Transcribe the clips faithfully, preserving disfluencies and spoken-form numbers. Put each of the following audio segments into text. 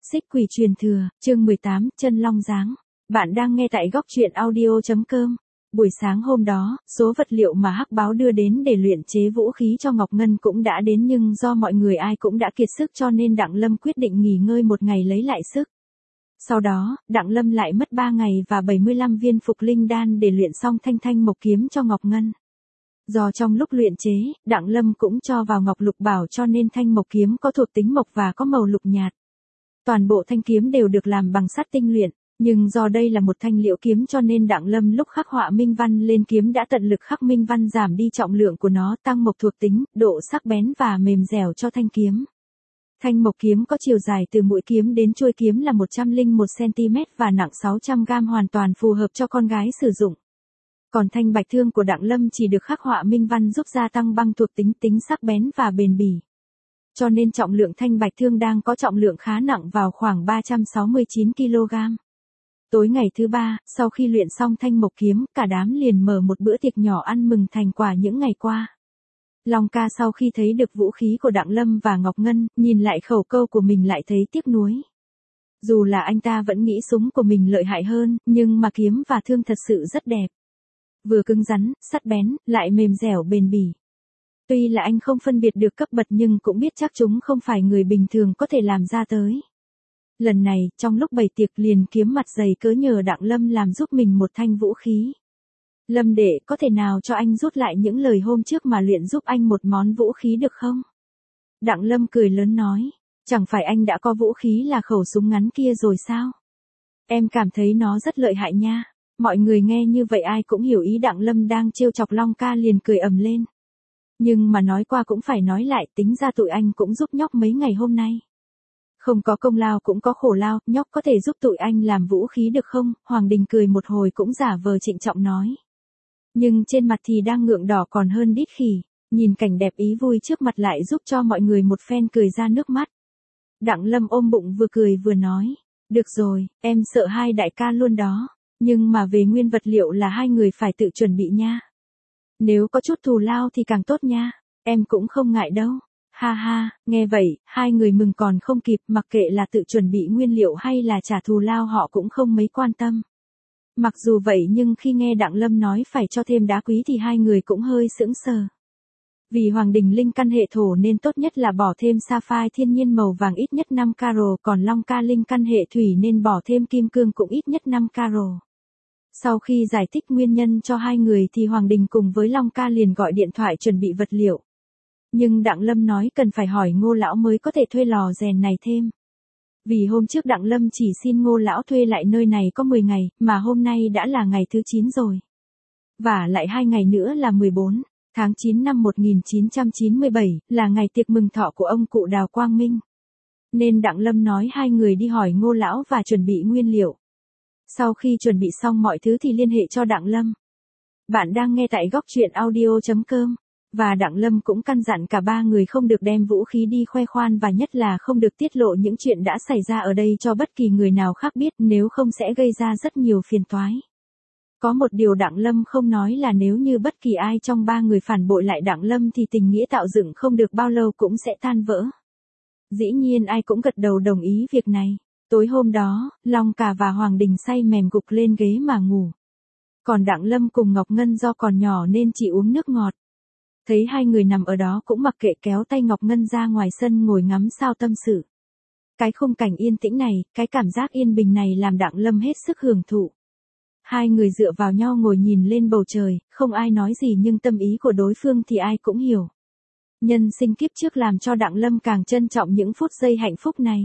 Xích quỷ truyền thừa, chương mười tám, chân long dáng. Bạn đang nghe tại góc truyện audio.com. Buổi sáng hôm đó, số vật liệu mà Hắc Báo đưa đến để luyện chế vũ khí cho Ngọc Ngân cũng đã đến, nhưng do mọi người ai cũng đã kiệt sức cho nên Đặng Lâm quyết định nghỉ ngơi một ngày lấy lại sức. Sau đó, Đặng Lâm lại mất ba ngày và bảy mươi lăm viên phục linh đan để luyện xong thanh thanh mộc kiếm cho Ngọc Ngân. Do trong lúc luyện chế, Đặng Lâm cũng cho vào ngọc lục bảo cho nên thanh mộc kiếm có thuộc tính mộc và có màu lục nhạt. Toàn bộ thanh kiếm đều được làm bằng sắt tinh luyện, nhưng do đây là một thanh liễu kiếm cho nên Đặng Lâm lúc khắc họa minh văn lên kiếm đã tận lực khắc minh văn giảm đi trọng lượng của nó, tăng mộc thuộc tính, độ sắc bén và mềm dẻo cho thanh kiếm. Thanh mộc kiếm có chiều dài từ mũi kiếm đến chuôi kiếm là một trăm lẻ một xăng-ti-mét và nặng sáu trăm gam, hoàn toàn phù hợp cho con gái sử dụng. Còn thanh bạch thương của Đặng Lâm chỉ được khắc họa minh văn giúp gia tăng băng thuộc tính, tính sắc bén và bền bỉ. Cho nên trọng lượng thanh bạch thương đang có trọng lượng khá nặng, vào khoảng ba trăm sáu mươi chín ki lô gam. Tối ngày thứ ba, sau khi luyện xong thanh mộc kiếm, cả đám liền mở một bữa tiệc nhỏ ăn mừng thành quả những ngày qua. Long ca sau khi thấy được vũ khí của Đặng Lâm và Ngọc Ngân, nhìn lại khẩu câu của mình lại thấy tiếc nuối. Dù là anh ta vẫn nghĩ súng của mình lợi hại hơn, nhưng mà kiếm và thương thật sự rất đẹp. Vừa cứng rắn, sắt bén, lại mềm dẻo bền bỉ. Tuy là anh không phân biệt được cấp bậc nhưng cũng biết chắc chúng không phải người bình thường có thể làm ra tới. Lần này, trong lúc bày tiệc liền kiếm mặt dày cớ nhờ Đặng Lâm làm giúp mình một thanh vũ khí. Lâm đệ, có thể nào cho anh rút lại những lời hôm trước mà luyện giúp anh một món vũ khí được không? Đặng Lâm cười lớn nói, chẳng phải anh đã có vũ khí là khẩu súng ngắn kia rồi sao? Em cảm thấy nó rất lợi hại nha. Mọi người nghe như vậy ai cũng hiểu ý Đặng Lâm đang trêu chọc Long ca, liền cười ầm lên. Nhưng mà nói qua cũng phải nói lại, tính ra tụi anh cũng giúp nhóc mấy ngày hôm nay. Không có công lao cũng có khổ lao, nhóc có thể giúp tụi anh làm vũ khí được không? Hoàng Đình cười một hồi cũng giả vờ trịnh trọng nói. Nhưng trên mặt thì đang ngượng đỏ còn hơn đít khỉ, nhìn cảnh đẹp ý vui trước mặt lại giúp cho mọi người một phen cười ra nước mắt. Đặng Lâm ôm bụng vừa cười vừa nói, được rồi, em sợ hai đại ca luôn đó, nhưng mà về nguyên vật liệu là hai người phải tự chuẩn bị nha. Nếu có chút thù lao thì càng tốt nha, em cũng không ngại đâu. Ha ha, nghe vậy, hai người mừng còn không kịp, mặc kệ là tự chuẩn bị nguyên liệu hay là trả thù lao họ cũng không mấy quan tâm. Mặc dù vậy nhưng khi nghe Đặng Lâm nói phải cho thêm đá quý thì hai người cũng hơi sững sờ. Vì Hoàng Đình linh căn hệ thổ nên tốt nhất là bỏ thêm sapphire thiên nhiên màu vàng ít nhất năm caro, còn Long ca linh căn hệ thủy nên bỏ thêm kim cương cũng ít nhất năm caro. Sau khi giải thích nguyên nhân cho hai người thì Hoàng Đình cùng với Long ca liền gọi điện thoại chuẩn bị vật liệu. Nhưng Đặng Lâm nói cần phải hỏi Ngô lão mới có thể thuê lò rèn này thêm. Vì hôm trước Đặng Lâm chỉ xin Ngô lão thuê lại nơi này có mười ngày, mà hôm nay đã là ngày thứ chín rồi. Và lại hai ngày nữa là mười bốn tháng chín năm một nghìn chín trăm chín mươi bảy, là ngày tiệc mừng thọ của ông cụ Đào Quang Minh. Nên Đặng Lâm nói hai người đi hỏi Ngô lão và chuẩn bị nguyên liệu. Sau khi chuẩn bị xong mọi thứ thì liên hệ cho Đặng Lâm. Bạn đang nghe tại góc truyện audio.com. Và Đặng Lâm cũng căn dặn cả ba người không được đem vũ khí đi khoe khoan và nhất là không được tiết lộ những chuyện đã xảy ra ở đây cho bất kỳ người nào khác biết, nếu không sẽ gây ra rất nhiều phiền toái. Có một điều Đặng Lâm không nói là nếu như bất kỳ ai trong ba người phản bội lại Đặng Lâm thì tình nghĩa tạo dựng không được bao lâu cũng sẽ tan vỡ. Dĩ nhiên ai cũng gật đầu đồng ý việc này. Tối hôm đó, Long ca và Hoàng Đình say mềm gục lên ghế mà ngủ. Còn Đặng Lâm cùng Ngọc Ngân do còn nhỏ nên chỉ uống nước ngọt. Thấy hai người nằm ở đó cũng mặc kệ, kéo tay Ngọc Ngân ra ngoài sân ngồi ngắm sao tâm sự. Cái khung cảnh yên tĩnh này, cái cảm giác yên bình này làm Đặng Lâm hết sức hưởng thụ. Hai người dựa vào nhau ngồi nhìn lên bầu trời, không ai nói gì nhưng tâm ý của đối phương thì ai cũng hiểu. Nhân sinh kiếp trước làm cho Đặng Lâm càng trân trọng những phút giây hạnh phúc này.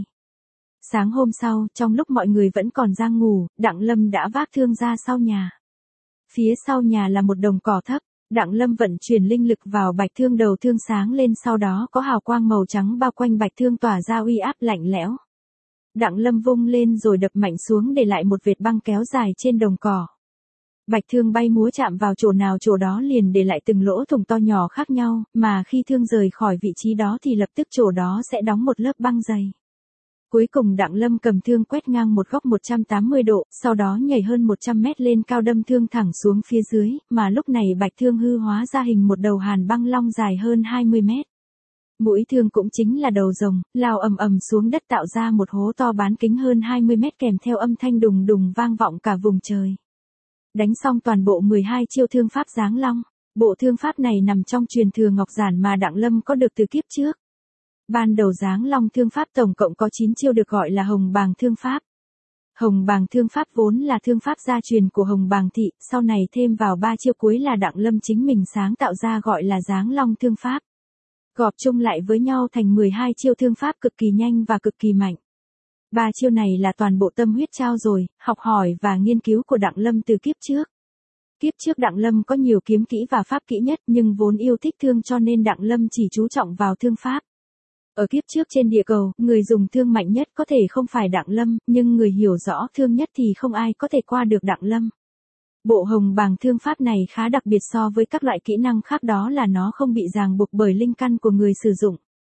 Sáng hôm sau, trong lúc mọi người vẫn còn đang ngủ, Đặng Lâm đã vác thương ra sau nhà. Phía sau nhà là một đồng cỏ thấp. Đặng Lâm vận chuyển linh lực vào bạch thương, đầu thương sáng lên, sau đó có hào quang màu trắng bao quanh bạch thương tỏa ra uy áp lạnh lẽo. Đặng Lâm vung lên rồi đập mạnh xuống để lại một vệt băng kéo dài trên đồng cỏ. Bạch thương bay múa chạm vào chỗ nào chỗ đó liền để lại từng lỗ thủng to nhỏ khác nhau, mà khi thương rời khỏi vị trí đó thì lập tức chỗ đó sẽ đóng một lớp băng dày. Cuối cùng Đặng Lâm cầm thương quét ngang một góc một trăm tám mươi độ, sau đó nhảy hơn một trăm mét lên cao đâm thương thẳng xuống phía dưới, mà lúc này bạch thương hư hóa ra hình một đầu hàn băng long dài hơn hai mươi mét. Mũi thương cũng chính là đầu rồng, lao ầm ầm xuống đất tạo ra một hố to bán kính hơn hai mươi mét kèm theo âm thanh đùng đùng vang vọng cả vùng trời. Đánh xong toàn bộ mười hai chiêu thương pháp Giáng Long. Bộ thương pháp này nằm trong truyền thừa Ngọc Giản mà Đặng Lâm có được từ kiếp trước. Ban đầu Giáng Long thương pháp tổng cộng có chín chiêu được gọi là Hồng Bàng thương pháp. Hồng Bàng thương pháp vốn là thương pháp gia truyền của Hồng Bàng thị, sau này thêm vào ba chiêu cuối là Đặng Lâm chính mình sáng tạo ra gọi là Giáng Long thương pháp. Gộp chung lại với nhau thành mười hai chiêu thương pháp cực kỳ nhanh và cực kỳ mạnh. Ba chiêu này là toàn bộ tâm huyết trao dồi, học hỏi và nghiên cứu của Đặng Lâm từ kiếp trước. Kiếp trước Đặng Lâm có nhiều kiếm kỹ và pháp kỹ nhất nhưng vốn yêu thích thương cho nên Đặng Lâm chỉ chú trọng vào thương pháp. Ở kiếp trước trên địa cầu, người dùng thương mạnh nhất có thể không phải Đặng Lâm, nhưng người hiểu rõ thương nhất thì không ai có thể qua được Đặng Lâm. Bộ Hồng Bàng thương pháp này khá đặc biệt so với các loại kỹ năng khác, đó là nó không bị ràng buộc bởi linh căn của người sử dụng,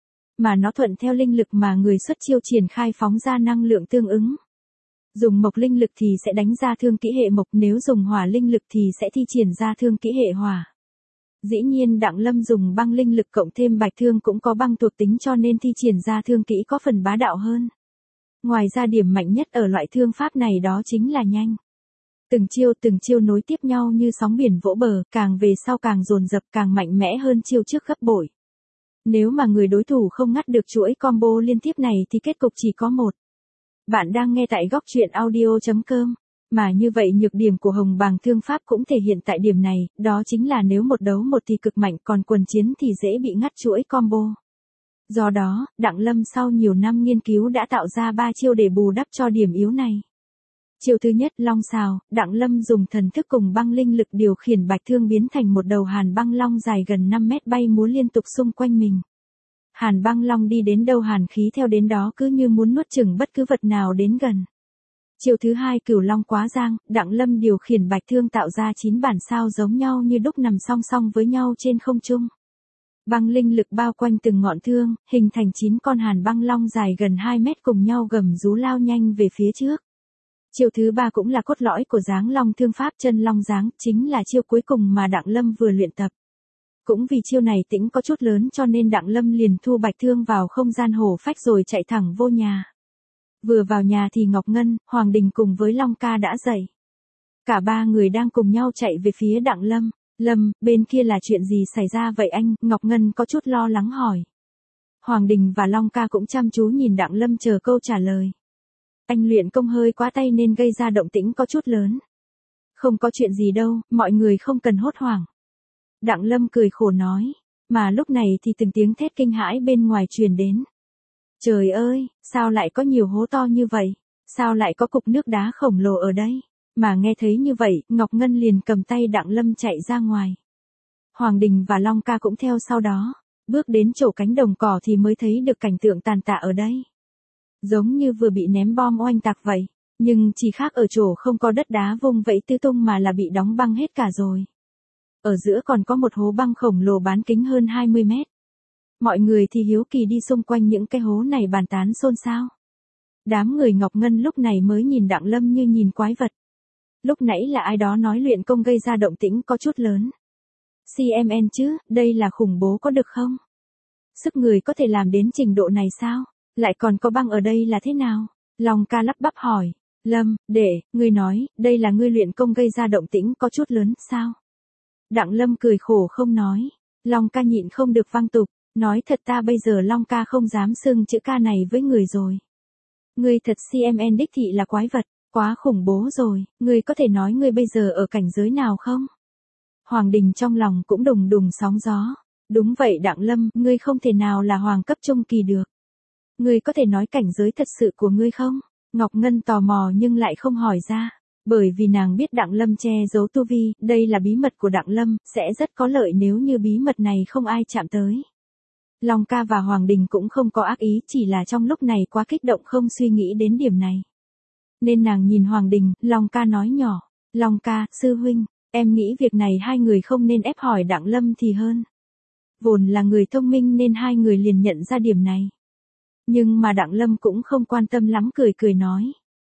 mà nó thuận theo linh lực mà người xuất chiêu triển khai phóng ra năng lượng tương ứng. Dùng mộc linh lực thì sẽ đánh ra thương kỹ hệ mộc, nếu dùng hỏa linh lực thì sẽ thi triển ra thương kỹ hệ hỏa. Dĩ nhiên Đặng Lâm dùng băng linh lực cộng thêm bạch thương cũng có băng thuộc tính cho nên thi triển ra thương kỹ có phần bá đạo hơn. Ngoài ra điểm mạnh nhất ở loại thương pháp này đó chính là nhanh. Từng chiêu từng chiêu nối tiếp nhau như sóng biển vỗ bờ, càng về sau càng dồn dập càng mạnh mẽ hơn chiêu trước gấp bội. Nếu mà người đối thủ không ngắt được chuỗi combo liên tiếp này thì kết cục chỉ có một. Bạn đang nghe tại góc truyện audio chấm com. Mà như vậy nhược điểm của Hồng Bàng thương pháp cũng thể hiện tại điểm này, đó chính là nếu một đấu một thì cực mạnh, còn quần chiến thì dễ bị ngắt chuỗi combo. Do đó, Đặng Lâm sau nhiều năm nghiên cứu đã tạo ra ba chiêu để bù đắp cho điểm yếu này. Chiêu thứ nhất, Long Sào. Đặng Lâm dùng thần thức cùng băng linh lực điều khiển bạch thương biến thành một đầu hàn băng long dài gần năm mét bay múa liên tục xung quanh mình. Hàn băng long đi đến đâu hàn khí theo đến đó, cứ như muốn nuốt chửng bất cứ vật nào đến gần. Chiêu thứ hai, Cửu Long Quá Giang. Đặng Lâm điều khiển bạch thương tạo ra chín bản sao giống nhau như đúc nằm song song với nhau trên không trung. Băng linh lực bao quanh từng ngọn thương, hình thành chín con hàn băng long dài gần hai mét cùng nhau gầm rú lao nhanh về phía trước. Chiêu thứ ba cũng là cốt lõi của Giáng Long thương pháp, Chân Long Giáng, chính là chiêu cuối cùng mà Đặng Lâm vừa luyện tập. Cũng vì chiêu này tĩnh có chút lớn cho nên Đặng Lâm liền thu bạch thương vào không gian hổ phách rồi chạy thẳng vô nhà. Vừa vào nhà thì Ngọc Ngân, Hoàng Đình cùng với Long Ca đã dậy. Cả ba người đang cùng nhau chạy về phía Đặng Lâm. Lâm, bên kia là chuyện gì xảy ra vậy anh? Ngọc Ngân có chút lo lắng hỏi. Hoàng Đình và Long Ca cũng chăm chú nhìn Đặng Lâm chờ câu trả lời. Anh luyện công hơi quá tay nên gây ra động tĩnh có chút lớn. Không có chuyện gì đâu, mọi người không cần hốt hoảng. Đặng Lâm cười khổ nói, mà lúc này thì từng tiếng thét kinh hãi bên ngoài truyền đến. Trời ơi, sao lại có nhiều hố to như vậy? Sao lại có cục nước đá khổng lồ ở đây? Mà nghe thấy như vậy, Ngọc Ngân liền cầm tay Đặng Lâm chạy ra ngoài. Hoàng Đình và Long Ca cũng theo sau đó, bước đến chỗ cánh đồng cỏ thì mới thấy được cảnh tượng tàn tạ ở đây. Giống như vừa bị ném bom oanh tạc vậy, nhưng chỉ khác ở chỗ không có đất đá vung vẫy tứ tung mà là bị đóng băng hết cả rồi. Ở giữa còn có một hố băng khổng lồ bán kính hơn hai mươi mét. Mọi người thì hiếu kỳ đi xung quanh những cái hố này bàn tán xôn xao. Đám người Ngọc Ngân lúc này mới nhìn Đặng Lâm như nhìn quái vật. Lúc nãy là ai đó nói luyện công gây ra động tĩnh có chút lớn. xê em en chứ, đây là khủng bố có được không? Sức người có thể làm đến trình độ này sao? Lại còn có băng ở đây là thế nào? Long Ca lắp bắp hỏi. Lâm, để, ngươi nói, đây là ngươi luyện công gây ra động tĩnh có chút lớn, sao? Đặng Lâm cười khổ không nói. Long Ca nhịn không được văng tục, nói thật ta bây giờ Long Ca không dám xưng chữ ca này với người rồi. Ngươi thật xê em en đích thị là quái vật, quá khủng bố rồi, ngươi có thể nói ngươi bây giờ ở cảnh giới nào không? Hoàng Đình trong lòng cũng đùng đùng sóng gió. Đúng vậy Đặng Lâm, ngươi không thể nào là hoàng cấp trung kỳ được. Ngươi có thể nói cảnh giới thật sự của ngươi không? Ngọc Ngân tò mò nhưng lại không hỏi ra. Bởi vì nàng biết Đặng Lâm che giấu tu vi, đây là bí mật của Đặng Lâm, sẽ rất có lợi nếu như bí mật này không ai chạm tới. Long Ca và Hoàng Đình cũng không có ác ý, chỉ là trong lúc này quá kích động không suy nghĩ đến điểm này. Nên nàng nhìn Hoàng Đình, Long Ca nói nhỏ, Long Ca, sư huynh, em nghĩ việc này hai người không nên ép hỏi Đặng Lâm thì hơn. Vốn là người thông minh nên hai người liền nhận ra điểm này. Nhưng mà Đặng Lâm cũng không quan tâm lắm, cười cười nói.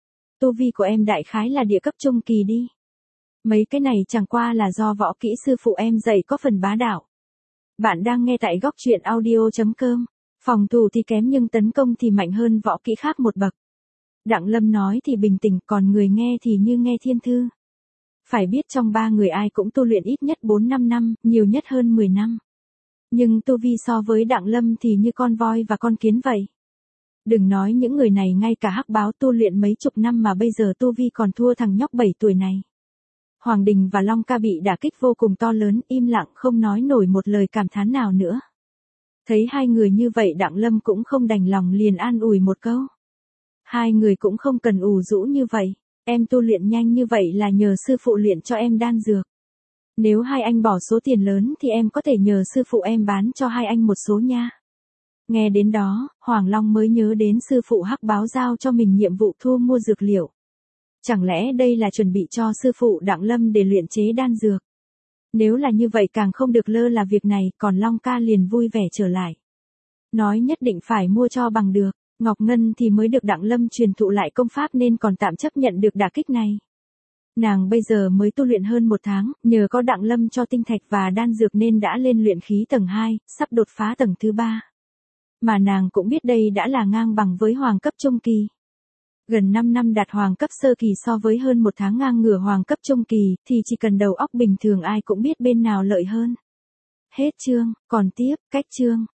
Tu vi của em đại khái là địa cấp trung kỳ đi. Mấy cái này chẳng qua là do võ kỹ sư phụ em dạy có phần bá đạo. Bạn đang nghe tại góc truyện audio.com. Phòng thủ thì kém nhưng tấn công thì mạnh hơn võ kỹ khác một bậc. Đặng Lâm nói thì bình tĩnh, còn người nghe thì như nghe thiên thư. Phải biết trong ba người ai cũng tu luyện ít nhất bốn năm năm, nhiều nhất hơn mười năm. Nhưng tu vi so với Đặng Lâm thì như con voi và con kiến vậy. Đừng nói những người này, ngay cả hắc báo tu luyện mấy chục năm mà bây giờ tu vi còn thua thằng nhóc bảy tuổi này. Hoàng Đình và Long Ca bị đả kích vô cùng to lớn, im lặng không nói nổi một lời cảm thán nào nữa. Thấy hai người như vậy Đặng Lâm cũng không đành lòng, liền an ủi một câu. Hai người cũng không cần ủ rũ như vậy, em tu luyện nhanh như vậy là nhờ sư phụ luyện cho em đan dược. Nếu hai anh bỏ số tiền lớn thì em có thể nhờ sư phụ em bán cho hai anh một số nha. Nghe đến đó, Hoàng Long mới nhớ đến sư phụ hắc báo giao cho mình nhiệm vụ thu mua dược liệu. Chẳng lẽ đây là chuẩn bị cho sư phụ Đặng Lâm để luyện chế đan dược? Nếu là như vậy càng không được lơ là việc này, còn Long Ca liền vui vẻ trở lại. Nói nhất định phải mua cho bằng được, Ngọc Ngân thì mới được Đặng Lâm truyền thụ lại công pháp nên còn tạm chấp nhận được đả kích này. Nàng bây giờ mới tu luyện hơn một tháng, nhờ có Đặng Lâm cho tinh thạch và đan dược nên đã lên luyện khí tầng hai, sắp đột phá tầng thứ ba. Mà nàng cũng biết đây đã là ngang bằng với hoàng cấp trung kỳ. Gần năm năm đạt hoàng cấp sơ kỳ so với hơn một tháng ngang ngửa hoàng cấp trung kỳ thì chỉ cần đầu óc bình thường ai cũng biết bên nào lợi hơn. Hết chương, còn tiếp, cách chương.